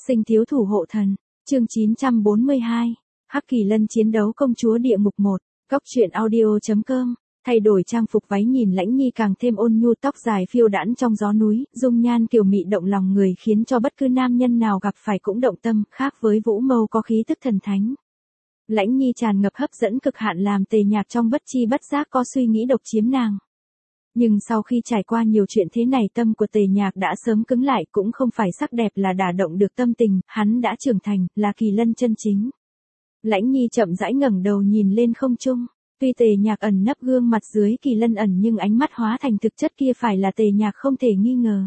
Sinh thiếu thủ hộ thần, chương 942, Hắc Kỳ Lân chiến đấu công chúa địa ngục 1, góc truyện audio.com, thay đổi trang phục váy nhìn Lãnh Nhi càng thêm ôn nhu, tóc dài phiêu đãng trong gió núi, dung nhan kiều mị động lòng người khiến cho bất cứ nam nhân nào gặp phải cũng động tâm, khác với Vũ Mâu có khí tức thần thánh. Lãnh Nhi tràn ngập hấp dẫn cực hạn làm Tề Nhạc trong bất chi bất giác có suy nghĩ độc chiếm nàng. Nhưng sau khi trải qua nhiều chuyện thế này, tâm của Tề Nhạc đã sớm cứng lại, cũng không phải sắc đẹp là đả động được tâm tình, hắn đã trưởng thành, là Kỳ Lân chân chính. Lãnh Nhi chậm rãi ngẩng đầu nhìn lên không trung, tuy Tề Nhạc ẩn nấp gương mặt dưới Kỳ Lân ẩn nhưng ánh mắt hóa thành thực chất kia phải là Tề Nhạc không thể nghi ngờ.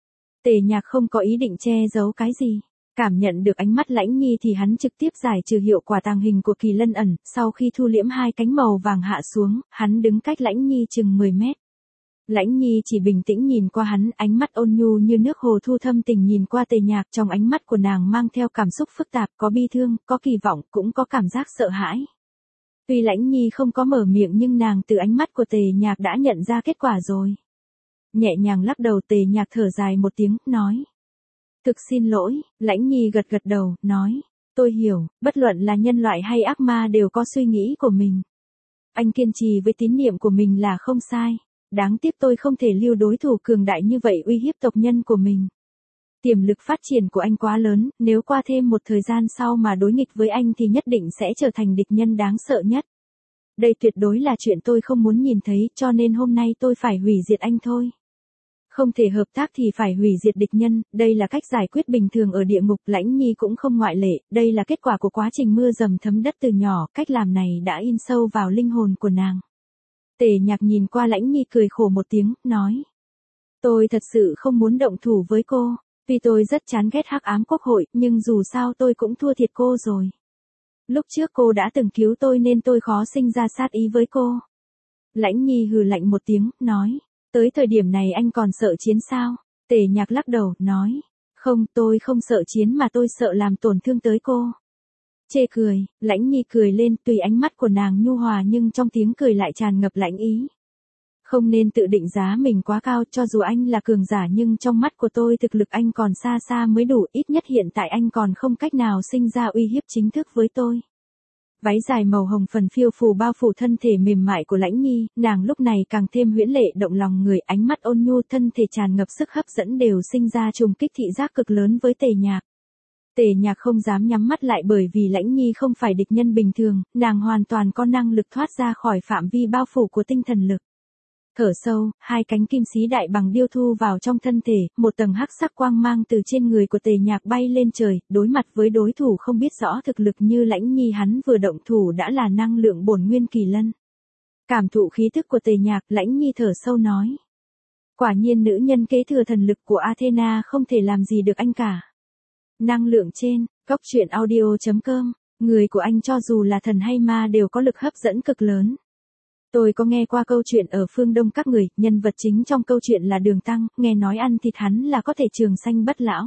Tề Nhạc không có ý định che giấu cái gì. Cảm nhận được ánh mắt Lãnh Nhi thì hắn trực tiếp giải trừ hiệu quả tàng hình của Kỳ Lân ẩn, sau khi thu liễm hai cánh màu vàng hạ xuống, hắn đứng cách Lãnh Nhi chừng 10 mét. Lãnh Nhi chỉ bình tĩnh nhìn qua hắn, ánh mắt ôn nhu như nước hồ thu thâm tình nhìn qua Tề Nhạc, trong ánh mắt của nàng mang theo cảm xúc phức tạp, có bi thương, có kỳ vọng, cũng có cảm giác sợ hãi. Tuy Lãnh Nhi không có mở miệng nhưng nàng từ ánh mắt của Tề Nhạc đã nhận ra kết quả rồi. Nhẹ nhàng lắc đầu, Tề Nhạc thở dài một tiếng, nói. Thực xin lỗi, Lãnh Nhi gật gật đầu, nói. Tôi hiểu, bất luận là nhân loại hay ác ma đều có suy nghĩ của mình. Anh kiên trì với tín niệm của mình là không sai. Đáng tiếc tôi không thể lưu đối thủ cường đại như vậy uy hiếp tộc nhân của mình. Tiềm lực phát triển của anh quá lớn, nếu qua thêm một thời gian sau mà đối nghịch với anh thì nhất định sẽ trở thành địch nhân đáng sợ nhất. Đây tuyệt đối là chuyện tôi không muốn nhìn thấy, cho nên hôm nay tôi phải hủy diệt anh thôi. Không thể hợp tác thì phải hủy diệt địch nhân, đây là cách giải quyết bình thường ở địa ngục, Lãnh Nhi cũng không ngoại lệ, đây là kết quả của quá trình mưa dầm thấm đất từ nhỏ, cách làm này đã in sâu vào linh hồn của nàng. Tề Nhạc nhìn qua Lãnh Nhi cười khổ một tiếng, nói. Tôi thật sự không muốn động thủ với cô, vì tôi rất chán ghét Hắc Ám Quốc hội, nhưng dù sao tôi cũng thua thiệt cô rồi. Lúc trước cô đã từng cứu tôi nên tôi khó sinh ra sát ý với cô. Lãnh Nhi hừ lạnh một tiếng, nói. Tới thời điểm này anh còn sợ chiến sao? Tề Nhạc lắc đầu, nói. Không, tôi không sợ chiến mà tôi sợ làm tổn thương tới cô. Chê cười, Lãnh Nhi cười lên, tùy ánh mắt của nàng nhu hòa nhưng trong tiếng cười lại tràn ngập lãnh ý. Không nên tự định giá mình quá cao, cho dù anh là cường giả nhưng trong mắt của tôi thực lực anh còn xa xa mới đủ, ít nhất hiện tại anh còn không cách nào sinh ra uy hiếp chính thức với tôi. Váy dài màu hồng phần phiêu phù bao phủ thân thể mềm mại của Lãnh Nhi, nàng lúc này càng thêm huyễn lệ động lòng người, ánh mắt ôn nhu, thân thể tràn ngập sức hấp dẫn đều sinh ra trùng kích thị giác cực lớn với Tề Nhạc. Tề Nhạc không dám nhắm mắt lại bởi vì Lãnh Nhi không phải địch nhân bình thường, nàng hoàn toàn có năng lực thoát ra khỏi phạm vi bao phủ của tinh thần lực. Thở sâu, hai cánh kim xí đại bằng điêu thu vào trong thân thể, một tầng hắc sắc quang mang từ trên người của Tề Nhạc bay lên trời, đối mặt với đối thủ không biết rõ thực lực như Lãnh Nhi, hắn vừa động thủ đã là năng lượng bổn nguyên Kỳ Lân. Cảm thụ khí tức của Tề Nhạc, Lãnh Nhi thở sâu nói. Quả nhiên nữ nhân kế thừa thần lực của Athena không thể làm gì được anh cả. Năng lượng trên, góc truyện audio.com, người của anh cho dù là thần hay ma đều có lực hấp dẫn cực lớn. Tôi có nghe qua câu chuyện ở phương Đông các người, nhân vật chính trong câu chuyện là Đường Tăng, nghe nói ăn thịt hắn là có thể trường sanh bất lão.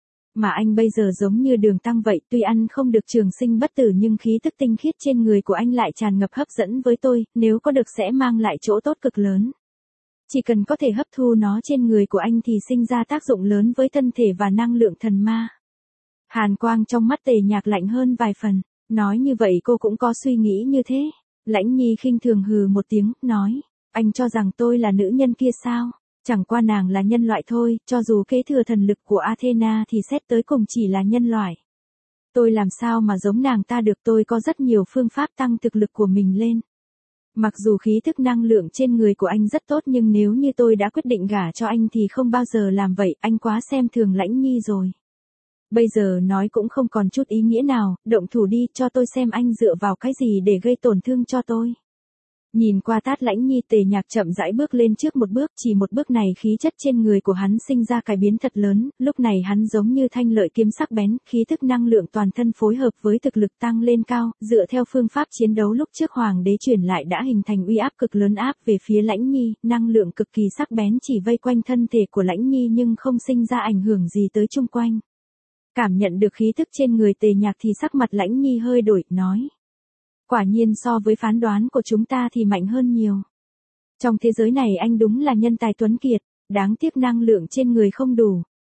Mà anh bây giờ giống như Đường Tăng vậy, tuy ăn không được trường sinh bất tử nhưng khí tức tinh khiết trên người của anh lại tràn ngập hấp dẫn với tôi, nếu có được sẽ mang lại chỗ tốt cực lớn. Chỉ cần có thể hấp thu nó trên người của anh thì sinh ra tác dụng lớn với thân thể và năng lượng thần ma. Hàn quang trong mắt Tề Nhạc lạnh hơn vài phần, nói như vậy cô cũng có suy nghĩ như thế. Lãnh Nhi khinh thường hừ một tiếng, nói, anh cho rằng tôi là nữ nhân kia sao? Chẳng qua nàng là nhân loại thôi, cho dù kế thừa thần lực của Athena thì xét tới cùng chỉ là nhân loại. Tôi làm sao mà giống nàng ta được, tôi có rất nhiều phương pháp tăng thực lực của mình lên. Mặc dù khí thức năng lượng trên người của anh rất tốt nhưng nếu như tôi đã quyết định gả cho anh thì không bao giờ làm vậy, anh quá xem thường Lãnh Nhi rồi. Bây giờ nói cũng không còn chút ý nghĩa nào, động thủ đi, cho tôi xem anh dựa vào cái gì để gây tổn thương cho tôi. Nhìn qua tát Lãnh Nhi, Tề Nhạc chậm rãi bước lên trước một bước, chỉ một bước này khí chất trên người của hắn sinh ra cải biến thật lớn, lúc này hắn giống như thanh lợi kiếm sắc bén, khí thức năng lượng toàn thân phối hợp với thực lực tăng lên cao, dựa theo phương pháp chiến đấu lúc trước Hoàng đế truyền lại đã hình thành uy áp cực lớn áp về phía Lãnh Nhi, năng lượng cực kỳ sắc bén chỉ vây quanh thân thể của Lãnh Nhi nhưng không sinh ra ảnh hưởng gì tới chung quanh. Cảm nhận được khí thức trên người Tề Nhạc thì sắc mặt Lãnh Nhi hơi đổi, nói. Quả nhiên so với phán đoán của chúng ta thì mạnh hơn nhiều. Trong thế giới này anh đúng là nhân tài tuấn kiệt, đáng tiếc năng lượng trên người không đủ.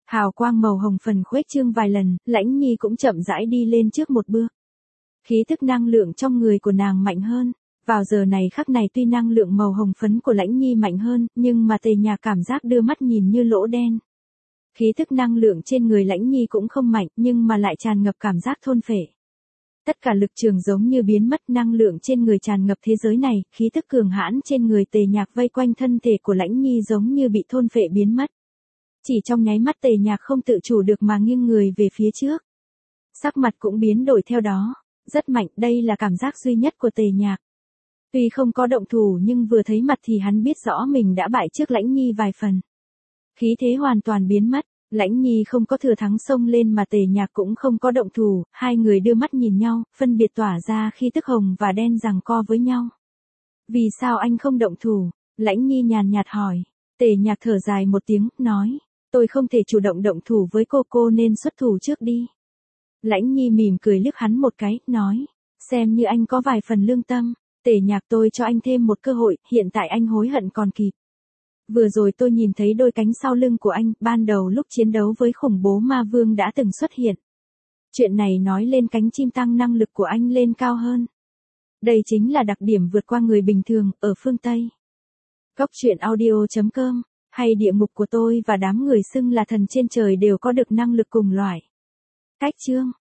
Hào quang màu hồng phần khuếch trương vài lần, Lãnh Nhi cũng chậm rãi đi lên trước một bước. Khí thức năng lượng trong người của nàng mạnh hơn. Vào giờ này khắc này tuy năng lượng màu hồng phấn của Lãnh Nhi mạnh hơn, nhưng mà Tề Nhạc cảm giác đưa mắt nhìn như lỗ đen. Khí thức năng lượng trên người Lãnh Nhi cũng không mạnh, nhưng mà lại tràn ngập cảm giác thôn phệ. Tất cả lực trường giống như biến mất, năng lượng trên người tràn ngập thế giới này, khí thức cường hãn trên người Tề Nhạc vây quanh thân thể của Lãnh Nhi giống như bị thôn phệ biến mất. Chỉ trong nháy mắt Tề Nhạc không tự chủ được mà nghiêng người về phía trước. Sắc mặt cũng biến đổi theo đó. Rất mạnh, đây là cảm giác duy nhất của Tề Nhạc. Tuy không có động thủ nhưng vừa thấy mặt thì hắn biết rõ mình đã bại trước Lãnh Nhi vài phần. Khí thế hoàn toàn biến mất, Lãnh Nhi không có thừa thắng xông lên mà Tề Nhạc cũng không có động thủ, hai người đưa mắt nhìn nhau, phân biệt tỏa ra khi tức hồng và đen giằng co với nhau. Vì sao anh không động thủ? Lãnh Nhi nhàn nhạt hỏi. Tề Nhạc thở dài một tiếng, nói, tôi không thể chủ động thủ với cô nên xuất thủ trước đi. Lãnh Nhi mỉm cười liếc hắn một cái, nói, xem như anh có vài phần lương tâm. Tề Nhạc, tôi cho anh thêm một cơ hội, hiện tại anh hối hận còn kịp. Vừa rồi tôi nhìn thấy đôi cánh sau lưng của anh, ban đầu lúc chiến đấu với khủng bố ma vương đã từng xuất hiện. Chuyện này nói lên cánh chim tăng năng lực của anh lên cao hơn. Đây chính là đặc điểm vượt qua người bình thường, ở phương Tây. Góc truyện audio.com, hay địa ngục của tôi và đám người xưng là thần trên trời đều có được năng lực cùng loại. Cách chương